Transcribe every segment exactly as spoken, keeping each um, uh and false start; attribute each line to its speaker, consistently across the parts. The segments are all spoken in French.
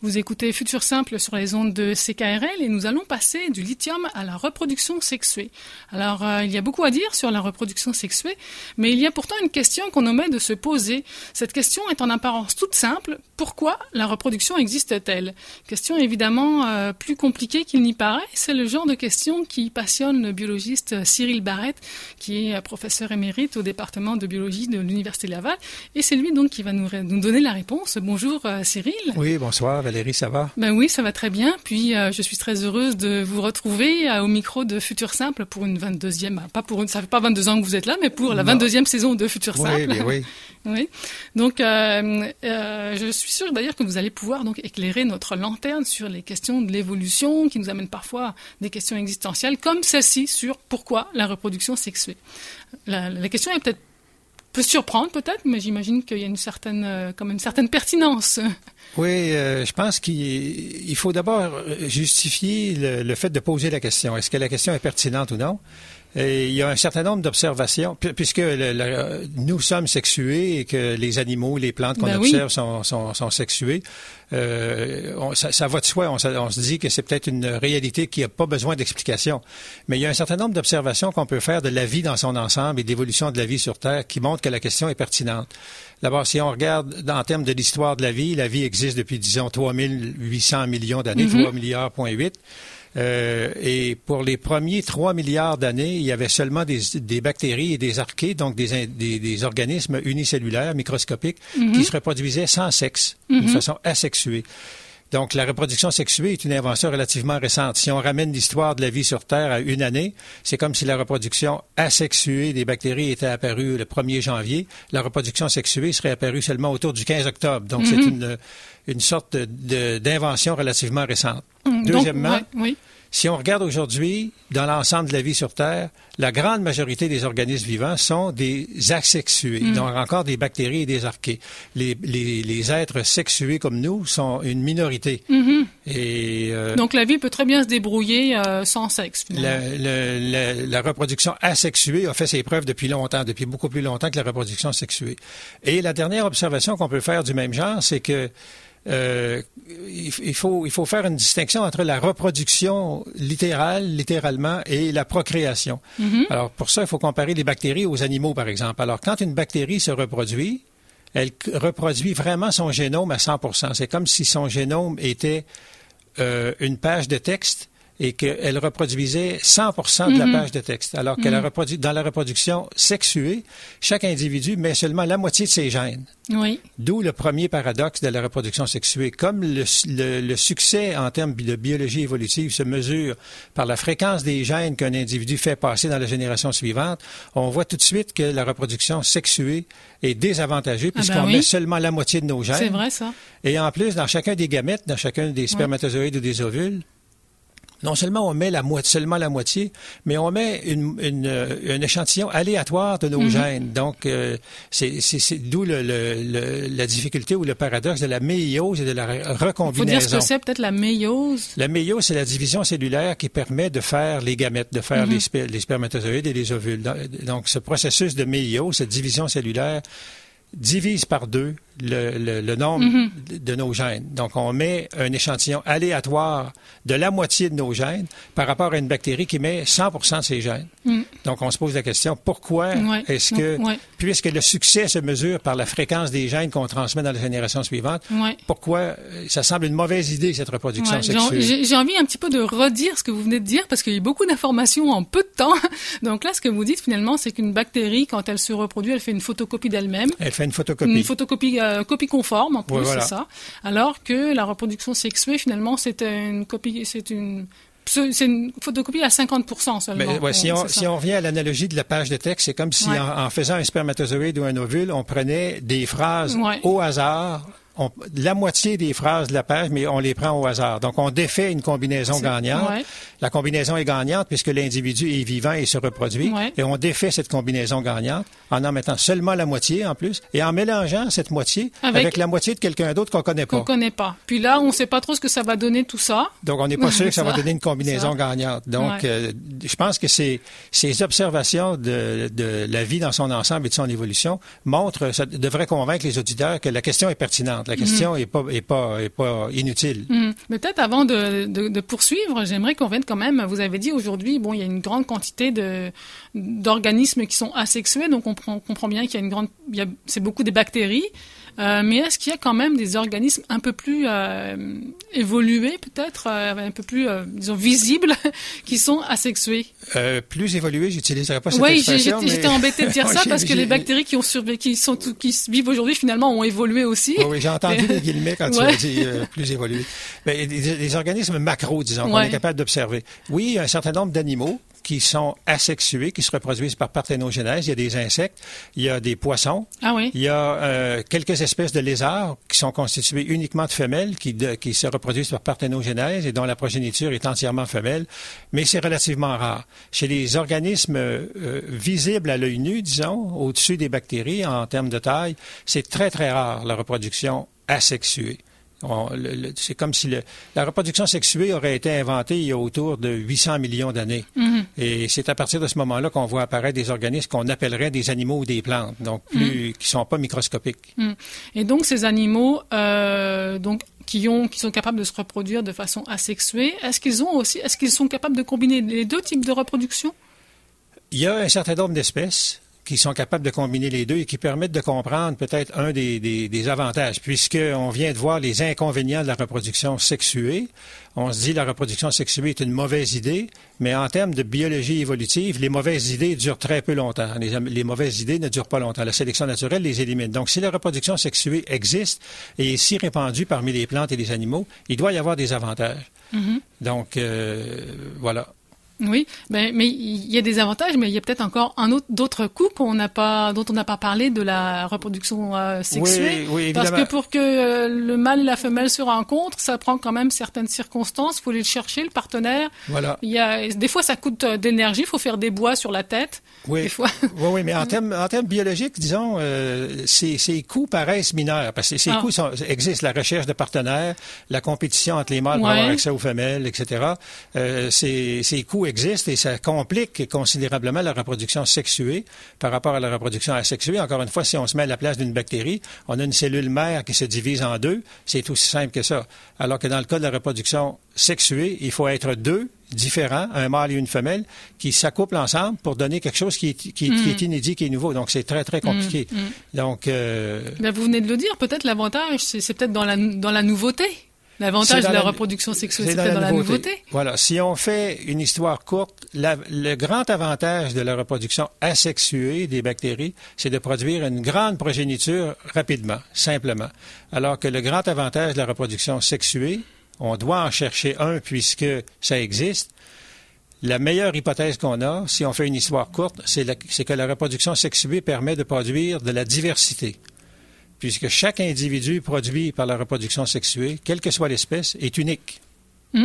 Speaker 1: Vous écoutez Futur Simple sur les ondes de C K R L et nous allons passer du lithium à la reproduction sexuée. Alors, euh, il y a beaucoup à dire sur la reproduction sexuée, mais il y a pourtant une question qu'on omet de se poser. Cette question est en apparence toute simple. Pourquoi la reproduction existe-t-elle? Question évidemment euh, plus compliquée qu'il n'y paraît. C'est le genre de question qui passionne le biologiste Cyril Barrette, qui est professeur émérite au département de biologie de l'Université Laval. Et c'est lui donc qui va nous, nous donner la réponse. Bonjour euh, Cyril.
Speaker 2: Oui, bonsoir Valérie, ça va?
Speaker 1: Ben oui, ça va très bien. Puis euh, je suis très heureuse de vous retrouver euh, au micro de Futur Simple pour une vingt-deuxième, pas pour une, ça fait pas vingt-deux ans que vous êtes là, mais pour la vingt-deuxième saison de Futur Simple.
Speaker 2: Oui, oui.
Speaker 1: Oui. Donc, euh, euh, je suis sûre d'ailleurs que vous allez pouvoir donc éclairer notre lanterne sur les questions de l'évolution qui nous amènent parfois à des questions existentielles, comme celle-ci sur pourquoi la reproduction sexuée. La, la question est peut-être peut surprendre peut-être, mais j'imagine qu'il y a une certaine, euh, comme une certaine pertinence.
Speaker 2: Oui, euh, je pense qu'il il faut d'abord justifier le, le fait de poser la question. Est-ce que la question est pertinente ou non? Et il y a un certain nombre d'observations, puisque le, le, nous sommes sexués et que les animaux, les plantes qu'on ben observe oui. sont, sont, sont sexuées. Euh, on, ça, ça va de soi. On, on se dit que c'est peut-être une réalité qui n'a pas besoin d'explication. Mais il y a un certain nombre d'observations qu'on peut faire de la vie dans son ensemble et de l'évolution de la vie sur Terre qui montrent que la question est pertinente. D'abord, si on regarde en termes de l'histoire de la vie, la vie existe depuis, disons, trois mille huit cents millions d'années, mm-hmm. trois milliards, point huit. Euh, et pour les premiers trois milliards d'années, il y avait seulement des, des bactéries et des archées, donc des, des, des organismes unicellulaires, microscopiques, mm-hmm. qui se reproduisaient sans sexe, mm-hmm. d'une façon asexuée. Donc, la reproduction sexuée est une invention relativement récente. Si on ramène l'histoire de la vie sur Terre à une année, c'est comme si la reproduction asexuée des bactéries était apparue le premier janvier. La reproduction sexuée serait apparue seulement autour du quinze octobre. Donc, mm-hmm. c'est une, une sorte de, de, d'invention relativement récente. Mm, Deuxièmement,
Speaker 1: donc, ouais, oui.
Speaker 2: si on regarde aujourd'hui, dans l'ensemble de la vie sur Terre, la grande majorité des organismes vivants sont des asexués, mm. donc encore des bactéries et des archées. Les, les, les êtres sexués comme nous sont une minorité.
Speaker 1: Mm-hmm.
Speaker 2: Et, euh,
Speaker 1: donc la vie peut très bien se débrouiller euh, sans sexe, finalement.
Speaker 2: La, la, la, la reproduction asexuée a fait ses preuves depuis longtemps, depuis beaucoup plus longtemps que la reproduction sexuée. Et la dernière observation qu'on peut faire du même genre, c'est que Euh, il, il, faut, il faut faire une distinction entre la reproduction littérale, littéralement, et la procréation. Mm-hmm. Alors, pour ça, il faut comparer les bactéries aux animaux, par exemple. Alors, quand une bactérie se reproduit, elle reproduit vraiment son génome à cent pour cent. C'est comme si son génome était euh, une page de texte et qu'elle reproduisait cent pour cent de la page de texte. Alors qu'elle mm-hmm. a reproduit, dans la reproduction sexuée, chaque individu met seulement la moitié de ses gènes.
Speaker 1: Oui.
Speaker 2: D'où le premier paradoxe de la reproduction sexuée. Comme le, le, le succès en termes de biologie évolutive se mesure par la fréquence des gènes qu'un individu fait passer dans la génération suivante, on voit tout de suite que la reproduction sexuée est désavantagée puisqu'on ah ben oui. met seulement la moitié de nos gènes.
Speaker 1: C'est vrai, ça.
Speaker 2: Et en plus, dans chacun des gamètes, dans chacun des spermatozoïdes oui. ou des ovules, non seulement on met la moitié, seulement la moitié, mais on met une, une, un échantillon aléatoire de nos mm-hmm. gènes. Donc, euh, c'est, c'est, c'est d'où le, le, le, la difficulté ou le paradoxe de la méiose et de la recombinaison.
Speaker 1: Il faut dire ce que c'est peut-être la méiose.
Speaker 2: La méiose, c'est la division cellulaire qui permet de faire les gamètes, de faire mm-hmm. les, sper- les spermatozoïdes et les ovules. Donc, ce processus de méiose, cette division cellulaire, divise par deux le, le, le nombre mm-hmm. de nos gènes. Donc, on met un échantillon aléatoire de la moitié de nos gènes par rapport à une bactérie qui met cent pour cent de ses gènes. Mm. Donc, on se pose la question, pourquoi ouais. est-ce que, ouais. puisque le succès se mesure par la fréquence des gènes qu'on transmet dans la génération suivante, ouais. pourquoi ça semble une mauvaise idée, cette reproduction ouais. sexuelle?
Speaker 1: J'ai, j'ai envie un petit peu de redire ce que vous venez de dire parce qu'il y a beaucoup d'informations en peu de temps. Donc là, ce que vous dites finalement, c'est qu'une bactérie, quand elle se reproduit, elle fait une photocopie d'elle-même.
Speaker 2: Elle fait une photocopie.
Speaker 1: Une photocopie euh, copie conforme, en plus, ouais, voilà. c'est ça. Alors que la reproduction sexuée, finalement, c'est une copie, c'est une, c'est une photocopie à cinquante pour cent seulement.
Speaker 2: Mais, ouais, si, on, si on revient à l'analogie de la page de texte, c'est comme si ouais. en, en faisant un spermatozoïde ou un ovule, on prenait des phrases ouais. au hasard. On, la moitié des phrases de la page, mais on les prend au hasard. Donc, on défait une combinaison c'est, gagnante. Ouais. La combinaison est gagnante puisque l'individu est vivant et se reproduit. Ouais. Et on défait cette combinaison gagnante en en mettant seulement la moitié en plus et en mélangeant cette moitié avec, avec la moitié de quelqu'un d'autre qu'on connaît pas.
Speaker 1: Qu'on connaît pas. Puis là, on sait pas trop ce que ça va donner tout ça.
Speaker 2: Donc, on n'est pas sûr que ça, ça va donner une combinaison ça. gagnante. Donc, ouais. euh, je pense que ces, ces observations de, de la vie dans son ensemble et de son évolution montrent, ça devrait convaincre les auditeurs que la question est pertinente. pertinente. La question n'est mmh. pas, est pas, est pas inutile.
Speaker 1: Mmh. Mais peut-être avant de, de, de poursuivre, j'aimerais qu'on vienne quand même, vous avez dit aujourd'hui, bon, il y a une grande quantité de, d'organismes qui sont asexués, donc on, prend, on comprend bien qu'il y a une grande, il y a, c'est beaucoup des bactéries. Euh, mais est-ce qu'il y a quand même des organismes un peu plus euh, évolués, peut-être, euh, un peu plus, euh, disons, visibles, qui sont asexués?
Speaker 2: Euh, plus évolués, j'utiliserai pas cette
Speaker 1: oui,
Speaker 2: expression.
Speaker 1: Oui, j'étais, j'étais embêtée de dire ça parce que les bactéries qui ont survécu, qui sont, qui vivent aujourd'hui, finalement, ont évolué aussi.
Speaker 2: Oui, oui, j'ai entendu les guillemets quand ouais. tu as dit euh, plus évolués. Ben, des, des organismes macro, disons, ouais. qu'on est capable d'observer. Oui, il y a un certain nombre d'animaux qui sont asexués, qui se reproduisent par parthénogenèse. Il y a des insectes, il y a des poissons,
Speaker 1: ah oui.
Speaker 2: il y a euh, quelques espèces de lézards qui sont constituées uniquement de femelles, qui, de, qui se reproduisent par parthénogenèse et dont la progéniture est entièrement femelle, mais c'est relativement rare. Chez les organismes euh, visibles à l'œil nu, disons, au-dessus des bactéries, en termes de taille, c'est très, très rare, la reproduction asexuée. On, le, le, c'est comme si le, la reproduction sexuée aurait été inventée il y a autour de huit cents millions d'années. Mm-hmm. Et c'est à partir de ce moment-là qu'on voit apparaître des organismes qu'on appellerait des animaux ou des plantes, donc plus, mm. qui ne sont pas microscopiques.
Speaker 1: Mm. Et donc ces animaux euh, donc, qui, ont, qui sont capables de se reproduire de façon asexuée, est-ce qu'ils ont aussi, est-ce qu'ils sont capables de combiner les deux types de reproduction?
Speaker 2: Il y a un certain nombre d'espèces qui sont capables de combiner les deux et qui permettent de comprendre peut-être un des, des, des avantages, puisqu'on vient de voir les inconvénients de la reproduction sexuée. On se dit que la reproduction sexuée est une mauvaise idée, mais en termes de biologie évolutive, les mauvaises idées durent très peu longtemps. Les, les mauvaises idées ne durent pas longtemps. La sélection naturelle les élimine. Donc, si la reproduction sexuée existe et est si répandue parmi les plantes et les animaux, il doit y avoir des avantages. Mm-hmm. Donc, euh, voilà.
Speaker 1: Oui, ben, mais il y a des avantages, mais il y a peut-être encore un autre, d'autres coûts qu'on n'a pas, dont on n'a pas parlé de la reproduction euh, sexuée.
Speaker 2: Oui, oui, évidemment.
Speaker 1: Parce que pour que euh, le mâle et la femelle se rencontrent, ça prend quand même certaines circonstances. Il faut aller le chercher, le partenaire.
Speaker 2: Voilà.
Speaker 1: Il y a, des fois, ça coûte d'énergie. Il faut faire des bois sur la tête.
Speaker 2: Oui,
Speaker 1: des fois.
Speaker 2: oui, oui, mais en termes, en termes biologiques, disons, euh, ces, ces coûts paraissent mineurs, parce que ces ah. coûts sont, existent. La recherche de partenaires, la compétition entre les mâles pour ouais. avoir accès aux femelles, et cetera. Euh, ces, ces coûts existent et ça complique considérablement la reproduction sexuée par rapport à la reproduction asexuée. Encore une fois, si on se met à la place d'une bactérie, on a une cellule mère qui se divise en deux. C'est aussi simple que ça. Alors que dans le cas de la reproduction sexuée, il faut être deux différents, un mâle et une femelle, qui s'accouplent ensemble pour donner quelque chose qui est, qui, mm. qui est inédit, qui est nouveau. Donc, c'est très, très compliqué. Mm. Mm. Donc, euh...
Speaker 1: ben, vous venez de le dire, peut-être l'avantage, c'est, c'est peut-être dans la, dans la nouveauté. L'avantage de la, la reproduction sexuelle, c'est, c'est peut-être dans, dans la nouveauté.
Speaker 2: Voilà. Si on fait une histoire courte, la, le grand avantage de la reproduction asexuée des bactéries, c'est de produire une grande progéniture rapidement, simplement. Alors que le grand avantage de la reproduction sexuée, on doit en chercher un puisque ça existe. La meilleure hypothèse qu'on a, si on fait une histoire courte, c'est, la, c'est que la reproduction sexuée permet de produire de la diversité. Puisque chaque individu produit par la reproduction sexuée, quelle que soit l'espèce, est unique. Mm.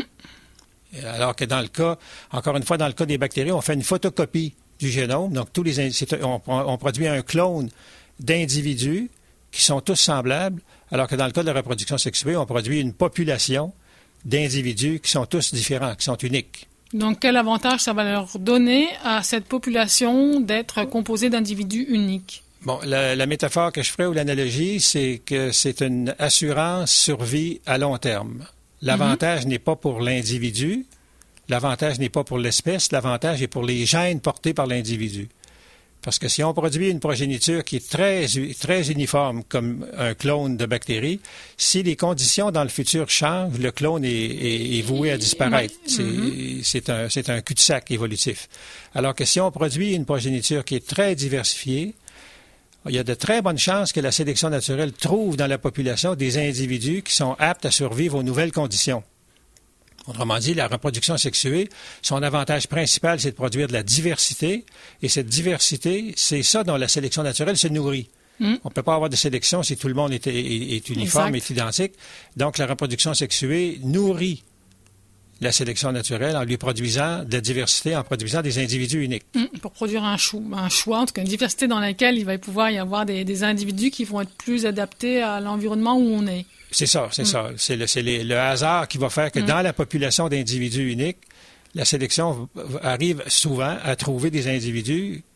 Speaker 2: Alors que dans le cas, encore une fois, dans le cas des bactéries, on fait une photocopie du génome. Donc, tous les on, on produit un clone d'individus qui sont tous semblables, alors que dans le cas de la reproduction sexuée, on produit une population d'individus qui sont tous différents, qui sont uniques.
Speaker 1: Donc, quel avantage ça va leur donner à cette population d'être composée d'individus uniques?
Speaker 2: Bon, la, la métaphore que je ferais ou l'analogie, c'est que c'est une assurance survie à long terme. L'avantage mm-hmm. n'est pas pour l'individu, l'avantage n'est pas pour l'espèce, l'avantage est pour les gènes portés par l'individu. Parce que si on produit une progéniture qui est très, très uniforme, comme un clone de bactéries, si les conditions dans le futur changent, le clone est, est, est voué à disparaître. C'est, mm-hmm. c'est un, c'est un cul-de-sac évolutif. Alors que si on produit une progéniture qui est très diversifiée, il y a de très bonnes chances que la sélection naturelle trouve dans la population des individus qui sont aptes à survivre aux nouvelles conditions. Autrement dit, la reproduction sexuée, son avantage principal, c'est de produire de la diversité. Et cette diversité, c'est ça dont la sélection naturelle se nourrit. Mm. On ne peut pas avoir de sélection si tout le monde est, est, est uniforme, exact. Est identique. Donc, la reproduction sexuée nourrit la sélection naturelle en lui produisant de la diversité, en produisant des individus uniques.
Speaker 1: Mmh, pour produire un, chou, un choix, en tout cas une diversité dans laquelle il va pouvoir y avoir des, des individus qui vont être plus adaptés à l'environnement où on est.
Speaker 2: C'est ça, c'est mmh. ça. C'est, le, c'est les, le hasard qui va faire que mmh. dans la population d'individus uniques, la sélection arrive souvent à trouver des individus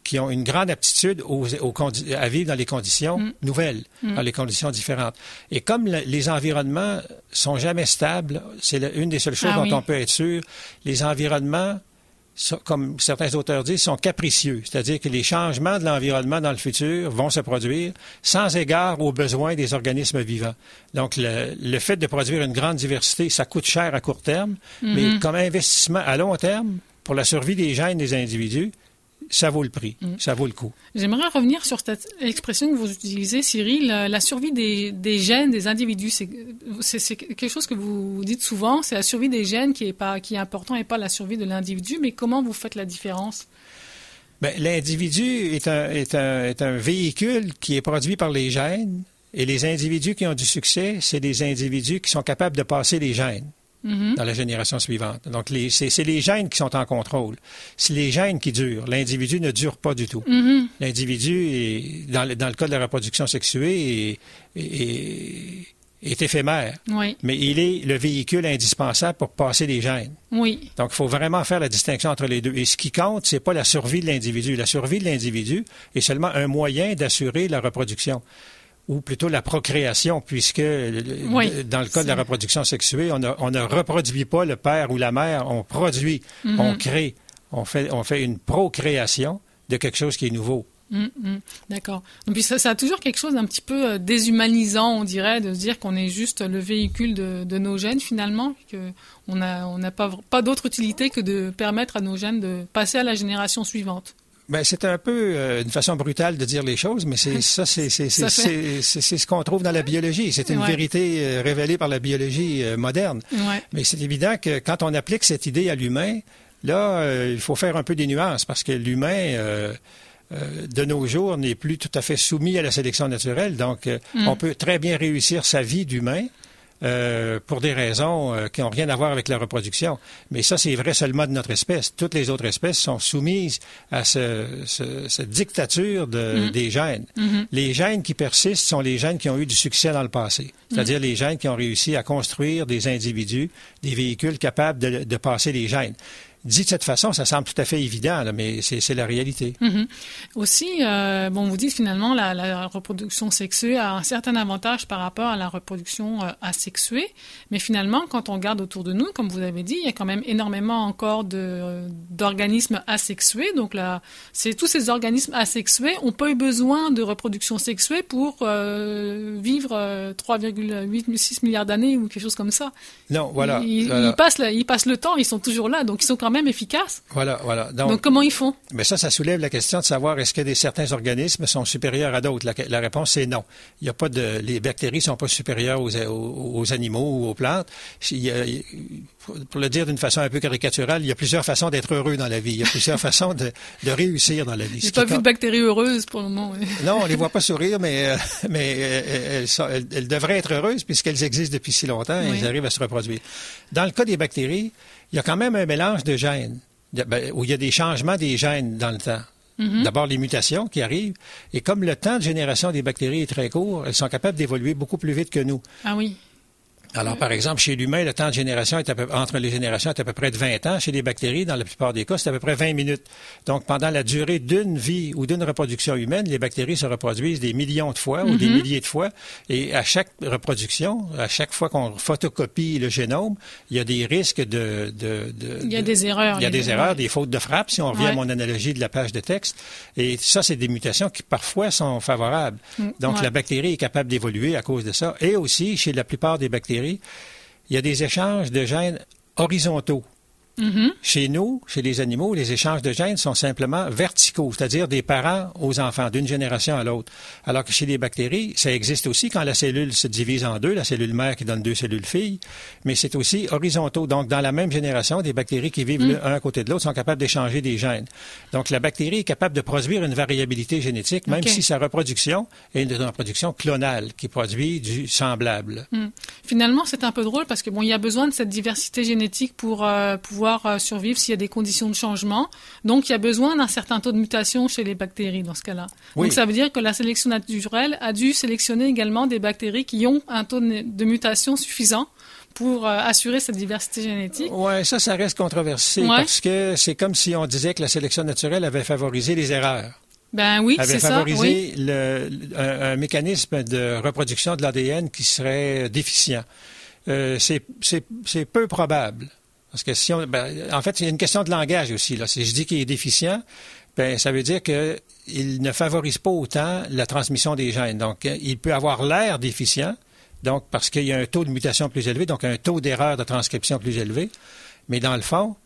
Speaker 2: qui ont une grande aptitude aux, aux condi- à vivre dans les conditions mm. nouvelles, mm. dans les conditions différentes. Et comme le, les environnements sont jamais stables, c'est le, une des seules choses ah, dont oui. on peut être sûr, les environnements, sont, comme certains auteurs disent, sont capricieux. C'est-à-dire que les changements de l'environnement dans le futur vont se produire sans égard aux besoins des organismes vivants. Donc, le, le fait de produire une grande diversité, ça coûte cher à court terme, mm-hmm. mais comme investissement à long terme, pour la survie des gènes des individus, ça vaut le prix, mm. ça vaut le coup.
Speaker 1: J'aimerais revenir sur cette expression que vous utilisez, Cyril, la, la survie des, des gènes des individus. C'est, c'est, c'est quelque chose que vous dites souvent, c'est la survie des gènes qui est, pas, qui est important et pas la survie de l'individu. Mais comment vous faites la différence?
Speaker 2: Bien, l'individu est un, est, un, est un véhicule qui est produit par les gènes, et les individus qui ont du succès, c'est des individus qui sont capables de passer les gènes. Mm-hmm. Dans la génération suivante. Donc, les, c'est, c'est les gènes qui sont en contrôle. C'est les gènes qui durent. L'individu ne dure pas du tout. Mm-hmm. L'individu, est, dans, le, dans le cas de la reproduction sexuée, est, est, est éphémère. Oui. Mais il est le véhicule indispensable pour passer les gènes. Oui. Donc, il faut vraiment faire la distinction entre les deux. Et ce qui compte, c'est pas la survie de l'individu. La survie de l'individu est seulement un moyen d'assurer la reproduction. Ou plutôt la procréation, puisque oui, dans le cas c'est... de la reproduction sexuée, on, a, on ne reproduit pas le père ou la mère, on produit, mm-hmm. on crée, on fait, on fait une procréation de quelque chose qui est nouveau.
Speaker 1: Mm-hmm. D'accord. Et puis ça, ça a toujours quelque chose d'un petit peu déshumanisant, on dirait, de se dire qu'on est juste le véhicule de, de nos gènes finalement, qu'on n'a on n'a pas, pas d'autre utilité que de permettre à nos gènes de passer à la génération suivante.
Speaker 2: Ben, c'est un peu euh, une façon brutale de dire les choses, mais c'est ça, c'est, c'est, c'est, c'est, c'est, c'est ce qu'on trouve dans la biologie. C'est une ouais. vérité euh, révélée par la biologie euh, moderne. Ouais. Mais c'est évident que quand on applique cette idée à l'humain, là, euh, il faut faire un peu des nuances, parce que l'humain, euh, euh, de nos jours, n'est plus tout à fait soumis à la sélection naturelle. Donc, euh, mm. on peut très bien réussir sa vie d'humain, Euh, pour des raisons euh, qui n'ont rien à voir avec la reproduction. Mais ça, c'est vrai seulement de notre espèce. Toutes les autres espèces sont soumises à ce, ce, cette dictature de, mmh. des gènes. Mmh. Les gènes qui persistent sont les gènes qui ont eu du succès dans le passé. C'est-à-dire mmh. les gènes qui ont réussi à construire des individus, des véhicules capables de, de passer les gènes. Dit de cette façon, ça semble tout à fait évident, là, mais c'est, c'est la réalité.
Speaker 1: Mm-hmm. Aussi, euh, bon, vous dites finalement la, la reproduction sexuée a un certain avantage par rapport à la reproduction euh, asexuée, mais finalement, quand on regarde autour de nous, comme vous avez dit, il y a quand même énormément encore de, euh, d'organismes asexués. Donc là, c'est tous ces organismes asexués ont pas eu besoin de reproduction sexuée pour euh, vivre euh, trois virgule six milliards d'années ou quelque chose comme ça.
Speaker 2: Non, voilà.
Speaker 1: Ils,
Speaker 2: voilà.
Speaker 1: ils, passent, ils passent le temps, ils sont toujours là, donc ils sont quand même efficaces.
Speaker 2: Voilà, voilà. Donc,
Speaker 1: Donc, comment ils font?
Speaker 2: Mais ça, ça soulève la question de savoir est-ce que des, certains organismes sont supérieurs à d'autres. La, la réponse, c'est non. Il y a pas de, les bactéries sont pas supérieures aux, aux, aux animaux ou aux plantes. Il y a, pour le dire d'une façon un peu caricaturale, il y a plusieurs façons d'être heureux dans la vie. Il y a plusieurs façons de, de réussir dans la vie.
Speaker 1: J'ai pas vu de bactéries heureuses pour le moment. Oui.
Speaker 2: Non, on les voit pas sourire, mais, euh, mais elles, sont, elles, elles devraient être heureuses puisqu'elles existent depuis si longtemps et oui. elles arrivent à se reproduire. Dans le cas des bactéries, il y a quand même un mélange de gènes, où il y a des changements des gènes dans le temps. Mm-hmm. D'abord, les mutations qui arrivent. Et comme le temps de génération des bactéries est très court, elles sont capables d'évoluer beaucoup plus vite que nous.
Speaker 1: Ah oui.
Speaker 2: Alors, par exemple, chez l'humain, le temps de génération est à peu, entre les générations est à peu près de vingt ans. Chez les bactéries, dans la plupart des cas, c'est à peu près vingt minutes. Donc, pendant la durée d'une vie ou d'une reproduction humaine, les bactéries se reproduisent des millions de fois mm-hmm. ou des milliers de fois. Et à chaque reproduction, à chaque fois qu'on photocopie le génome, il y a des risques de... de, de
Speaker 1: il y a des erreurs.
Speaker 2: Il y a des erreurs, des fautes de frappe, si on revient ouais. à mon analogie de la page de texte. Et ça, c'est des mutations qui, parfois, sont favorables. Mm, Donc, ouais. la bactérie est capable d'évoluer à cause de ça. Et aussi, chez la plupart des bactéries, il y a des échanges de gènes horizontaux. Mm-hmm. Chez nous, chez les animaux, les échanges de gènes sont simplement verticaux, c'est-à-dire des parents aux enfants, d'une génération à l'autre. Alors que chez les bactéries, ça existe aussi quand la cellule se divise en deux, la cellule mère qui donne deux cellules filles, mais c'est aussi horizontaux. Donc, dans la même génération, des bactéries qui vivent mm. l'un à côté de l'autre sont capables d'échanger des gènes. Donc, la bactérie est capable de produire une variabilité génétique, même okay. si sa reproduction est une reproduction clonale, qui produit du semblable.
Speaker 1: Mm. Finalement, c'est un peu drôle parce que bon, il y a besoin de cette diversité génétique pour euh, pouvoir survivre s'il y a des conditions de changement. Donc, il y a besoin d'un certain taux de mutation chez les bactéries dans ce cas-là. Oui. Donc, ça veut dire que la sélection naturelle a dû sélectionner également des bactéries qui ont un taux de mutation suffisant pour euh, assurer cette diversité génétique.
Speaker 2: Oui, ça, ça reste controversé
Speaker 1: ouais.
Speaker 2: parce que c'est comme si on disait que la sélection naturelle avait favorisé les erreurs.
Speaker 1: Ben oui,
Speaker 2: avait
Speaker 1: c'est ça.
Speaker 2: favorisé
Speaker 1: Oui.
Speaker 2: le, un, un mécanisme de reproduction de l'A D N qui serait déficient. Euh, c'est, c'est, c'est peu probable. Parce que si on, ben, en fait, c'est une question de langage aussi. Là. Si je dis qu'il est déficient, ben, ça veut dire qu'il ne favorise pas autant la transmission des gènes. Donc, il peut avoir l'air déficient, donc parce qu'il y a un taux de mutation plus élevé, donc un taux d'erreur de transcription plus élevé. Mais dans le fond,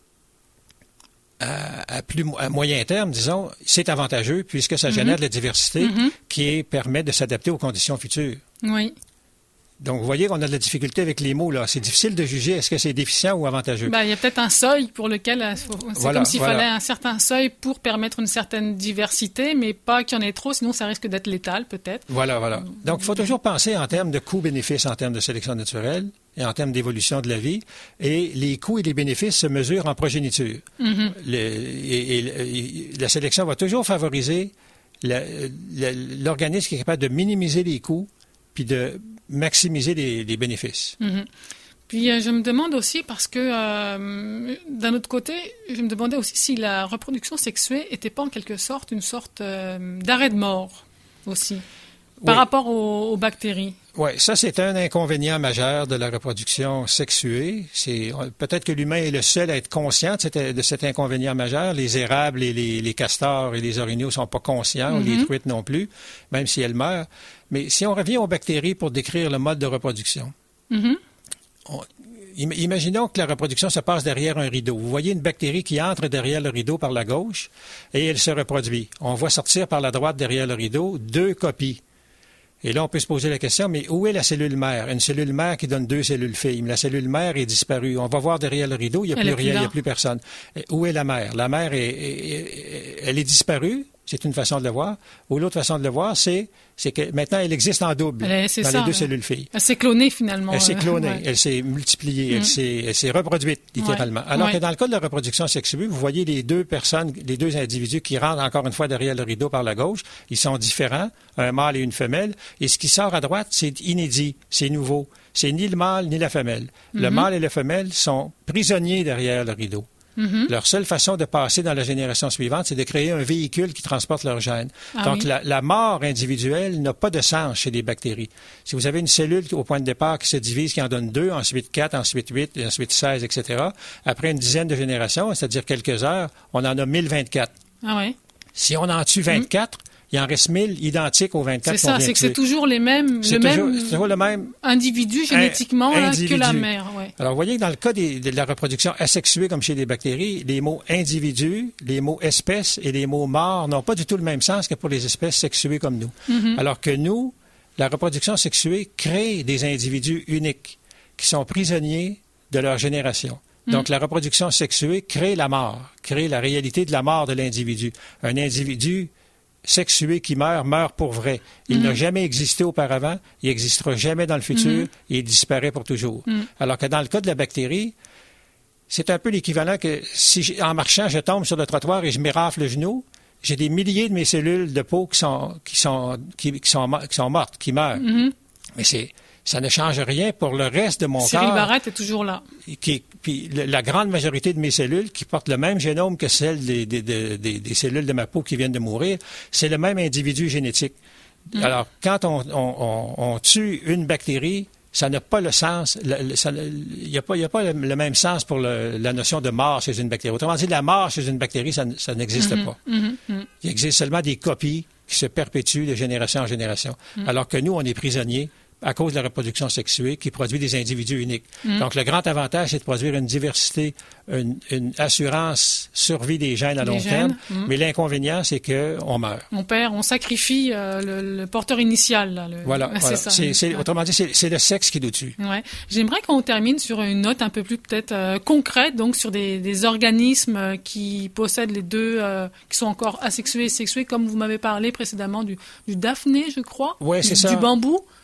Speaker 2: À, à, plus, à moyen terme, disons, c'est avantageux puisque ça génère mm-hmm. de la diversité mm-hmm. qui permet de s'adapter aux conditions futures.
Speaker 1: Oui.
Speaker 2: Donc, vous voyez qu'on a de la difficulté avec les mots, là. C'est difficile de juger est-ce que c'est déficient ou avantageux.
Speaker 1: Ben, il y a peut-être un seuil pour lequel c'est voilà, comme s'il voilà. fallait un certain seuil pour permettre une certaine diversité, mais pas qu'il y en ait trop, sinon ça risque d'être létal, peut-être.
Speaker 2: Voilà, voilà. Donc, il faut toujours penser en termes de coûts-bénéfices en termes de sélection naturelle et en termes d'évolution de la vie. Et les coûts et les bénéfices se mesurent en progéniture. Mm-hmm. Le, et, et, et la sélection va toujours favoriser la, la, l'organisme qui est capable de minimiser les coûts puis de maximiser les, les bénéfices.
Speaker 1: Mm-hmm. Puis euh, je me demande aussi, parce que euh, d'un autre côté, je me demandais aussi si la reproduction sexuée n'était pas en quelque sorte une sorte euh, d'arrêt de mort aussi, par oui. rapport aux, aux bactéries.
Speaker 2: Oui, ça c'est un inconvénient majeur de la reproduction sexuée. C'est, peut-être que l'humain est le seul à être conscient de cet, de cet inconvénient majeur. Les érables et les, les castors et les orignaux ne sont pas conscients, mm-hmm. ou les truites non plus, même si elles meurent. Mais si on revient aux bactéries pour décrire le mode de reproduction, mm-hmm. on, imaginons que la reproduction se passe derrière un rideau. Vous voyez une bactérie qui entre derrière le rideau par la gauche et elle se reproduit. On voit sortir par la droite derrière le rideau deux copies. Et là, on peut se poser la question, mais où est la cellule mère? Une cellule mère qui donne deux cellules filles. Mais la cellule mère est disparue. On va voir derrière le rideau, il n'y a elle plus rien, il n'y a plus personne. Et où est la mère? La mère, est, est, est, elle est disparue. C'est une façon de le voir. Ou l'autre façon de le voir, c'est, c'est que maintenant, elle existe en double
Speaker 1: elle est,
Speaker 2: dans
Speaker 1: ça,
Speaker 2: les deux
Speaker 1: là.
Speaker 2: cellules filles.
Speaker 1: Elle s'est clonée, finalement.
Speaker 2: Elle s'est clonée.
Speaker 1: Ouais.
Speaker 2: Elle s'est multipliée. Mm. Elle, s'est, elle s'est reproduite, littéralement.
Speaker 1: Ouais.
Speaker 2: Alors
Speaker 1: ouais.
Speaker 2: que dans le cas de la reproduction sexuée, vous voyez les deux personnes, les deux individus qui rentrent encore une fois derrière le rideau par la gauche. Ils sont différents, un mâle et une femelle. Et ce qui sort à droite, c'est inédit, c'est nouveau. C'est ni le mâle ni la femelle. Mm-hmm. Le mâle et la femelle sont prisonniers derrière le rideau. Mm-hmm. Leur seule façon de passer dans la génération suivante, c'est de créer un véhicule qui transporte leurs gènes. Ah, Donc, oui. la, la mort individuelle n'a pas de sens chez les bactéries. Si vous avez une cellule au point de départ qui se divise, qui en donne deux, ensuite quatre, ensuite huit, et ensuite seize, et cetera, après une dizaine de générations, c'est-à-dire quelques heures, on en a mille vingt-quatre.
Speaker 1: Ah oui.
Speaker 2: Si on en tue vingt-quatre, mm. il en reste mille identiques aux vingt-quatre
Speaker 1: c'est
Speaker 2: qu'on
Speaker 1: ça,
Speaker 2: vient
Speaker 1: c'est que
Speaker 2: tuer.
Speaker 1: c'est toujours les mêmes,
Speaker 2: c'est
Speaker 1: le
Speaker 2: toujours,
Speaker 1: même,
Speaker 2: c'est toujours le même
Speaker 1: individu génétiquement
Speaker 2: un,
Speaker 1: là,
Speaker 2: individu.
Speaker 1: que la mère. Ouais.
Speaker 2: Alors, vous voyez que dans le cas des, de la reproduction asexuée, comme chez les bactéries, les mots individu, les mots espèce et les mots mort n'ont pas du tout le même sens que pour les espèces sexuées comme nous. Mm-hmm. Alors que nous, la reproduction sexuée crée des individus uniques qui sont prisonniers de leur génération. Donc, mm. la reproduction sexuée crée la mort, crée la réalité de la mort de l'individu. Un individu sexué qui meurt, meurt pour vrai. Il mm-hmm. n'a jamais existé auparavant, il n'existera jamais dans le futur, mm-hmm. et il disparaît pour toujours. Mm. Alors que dans le cas de la bactérie, c'est un peu l'équivalent que si, en marchant, je tombe sur le trottoir et je m'érafle le genou, j'ai des milliers de mes cellules de peau qui sont, qui sont, qui, qui sont, qui sont mortes, qui meurent. Mm-hmm. Mais c'est... ça ne change rien pour le reste de mon
Speaker 1: Cyril
Speaker 2: corps.
Speaker 1: Cyril Barrette est toujours là.
Speaker 2: Qui, puis la grande majorité de mes cellules, qui portent le même génome que celles des, des, des, des cellules de ma peau qui viennent de mourir, c'est le même individu génétique. Mmh. Alors, quand on, on, on, on tue une bactérie, ça n'a pas le sens, il n'y a pas, y a pas le, le même sens pour le, la notion de mort chez une bactérie. Autrement dit, la mort chez une bactérie, ça, ça n'existe mmh. pas. Mmh. Il existe seulement des copies qui se perpétuent de génération en génération. Mmh. Alors que nous, on est prisonniers à cause de la reproduction sexuée qui produit des individus uniques. Mm. Donc, le grand avantage, c'est de produire une diversité, une, une assurance survie des gènes à long terme. Mm. Mais l'inconvénient, c'est qu'on meurt.
Speaker 1: On perd, on sacrifie euh, le, le porteur initial. Là, le...
Speaker 2: Voilà. C'est voilà. Ça. C'est, c'est, ouais. Autrement dit, c'est, c'est le sexe qui nous tue.
Speaker 1: Ouais. J'aimerais qu'on termine sur une note un peu plus peut-être euh, concrète, donc sur des, des organismes euh, qui possèdent les deux, euh, qui sont encore asexués et sexués, comme vous m'avez parlé précédemment du, du daphné, je crois.
Speaker 2: Oui, c'est
Speaker 1: du,
Speaker 2: ça.
Speaker 1: Du bambou.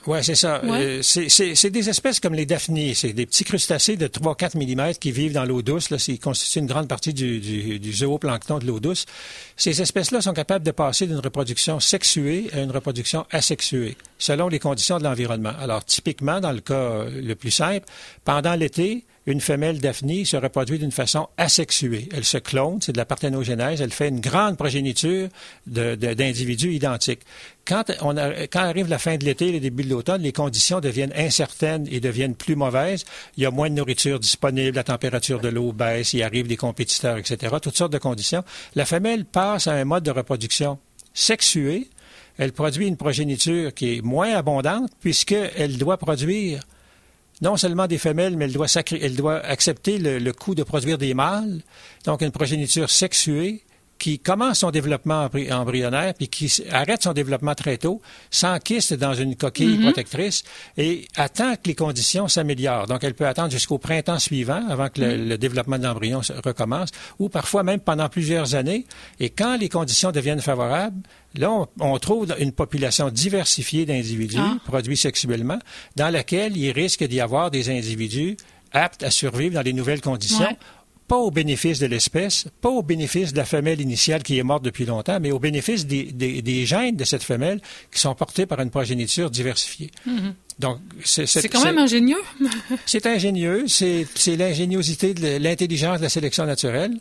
Speaker 2: Oui, c'est ça.
Speaker 1: Ouais.
Speaker 2: Euh, c'est, c'est, c'est des espèces comme les daphnies. C'est des petits crustacés de trois à quatre millimètres qui vivent dans l'eau douce. Là, ils constituent une grande partie du, du, du zooplancton de l'eau douce. Ces espèces-là sont capables de passer d'une reproduction sexuée à une reproduction asexuée, selon les conditions de l'environnement. Alors, typiquement, dans le cas le plus simple, pendant l'été, une femelle daphnie se reproduit d'une façon asexuée. Elle se clone, c'est de la parthénogenèse, elle fait une grande progéniture de, de, d'individus identiques. Quand, on a, quand arrive la fin de l'été, le début de l'automne, les conditions deviennent incertaines et deviennent plus mauvaises. Il y a moins de nourriture disponible, la température de l'eau baisse, il arrive des compétiteurs, et cetera, toutes sortes de conditions. La femelle passe à un mode de reproduction sexuée. Elle produit une progéniture qui est moins abondante puisqu'elle doit produire non seulement des femelles, mais elle doit, sacri- elle doit accepter le, le coût de produire des mâles. Donc, une progéniture sexuée qui commence son développement embry- embryonnaire puis qui arrête son développement très tôt, s'enquiste dans une coquille mm-hmm. protectrice et attend que les conditions s'améliorent. Donc, elle peut attendre jusqu'au printemps suivant avant que le, mm-hmm. le développement de l'embryon recommence ou parfois même pendant plusieurs années. Et quand les conditions deviennent favorables, là, on, on trouve une population diversifiée d'individus ah. produits sexuellement dans laquelle il risque d'y avoir des individus aptes à survivre dans les nouvelles conditions. Ouais. Pas au bénéfice de l'espèce, pas au bénéfice de la femelle initiale qui est morte depuis longtemps, mais au bénéfice des, des, des gènes de cette femelle qui sont portés par une progéniture diversifiée.
Speaker 1: Mm-hmm.
Speaker 2: Donc, c'est,
Speaker 1: c'est, c'est quand même ingénieux.
Speaker 2: C'est ingénieux, c'est, c'est l'ingéniosité, de l'intelligence de la sélection naturelle.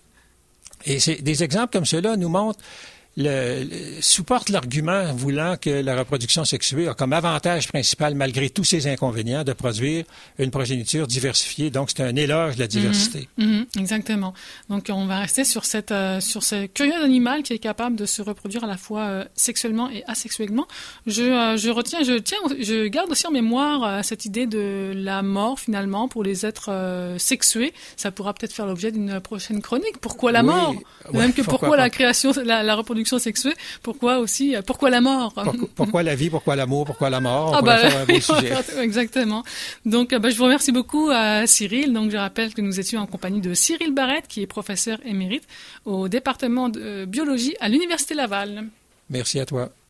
Speaker 2: Et c'est, des exemples comme ceux-là nous montrent Le, le, supporte l'argument voulant que la reproduction sexuée a comme avantage principal, malgré tous ses inconvénients, de produire une progéniture diversifiée. Donc, c'est un éloge de la diversité.
Speaker 1: Mmh, mmh, exactement. Donc, on va rester sur, cette, euh, sur ce curieux animal qui est capable de se reproduire à la fois euh, sexuellement et asexuellement. Je, euh, je retiens, je tiens, je garde aussi en mémoire euh, cette idée de la mort, finalement, pour les êtres euh, sexués. Ça pourra peut-être faire l'objet d'une prochaine chronique. Pourquoi la mort?
Speaker 2: Oui,
Speaker 1: Même que
Speaker 2: pourquoi,
Speaker 1: pourquoi la création, la, la reproduction sexuée, pourquoi aussi, pourquoi la mort?
Speaker 2: Pourquoi, pourquoi la vie, pourquoi l'amour, pourquoi la mort? On
Speaker 1: ah bah,
Speaker 2: faire un beau sujet.
Speaker 1: Exactement. Donc, bah, je vous remercie beaucoup à Cyril. Donc, je rappelle que nous étions en compagnie de Cyril Barrette, qui est professeur émérite au département de biologie à l'Université Laval.
Speaker 2: Merci à toi.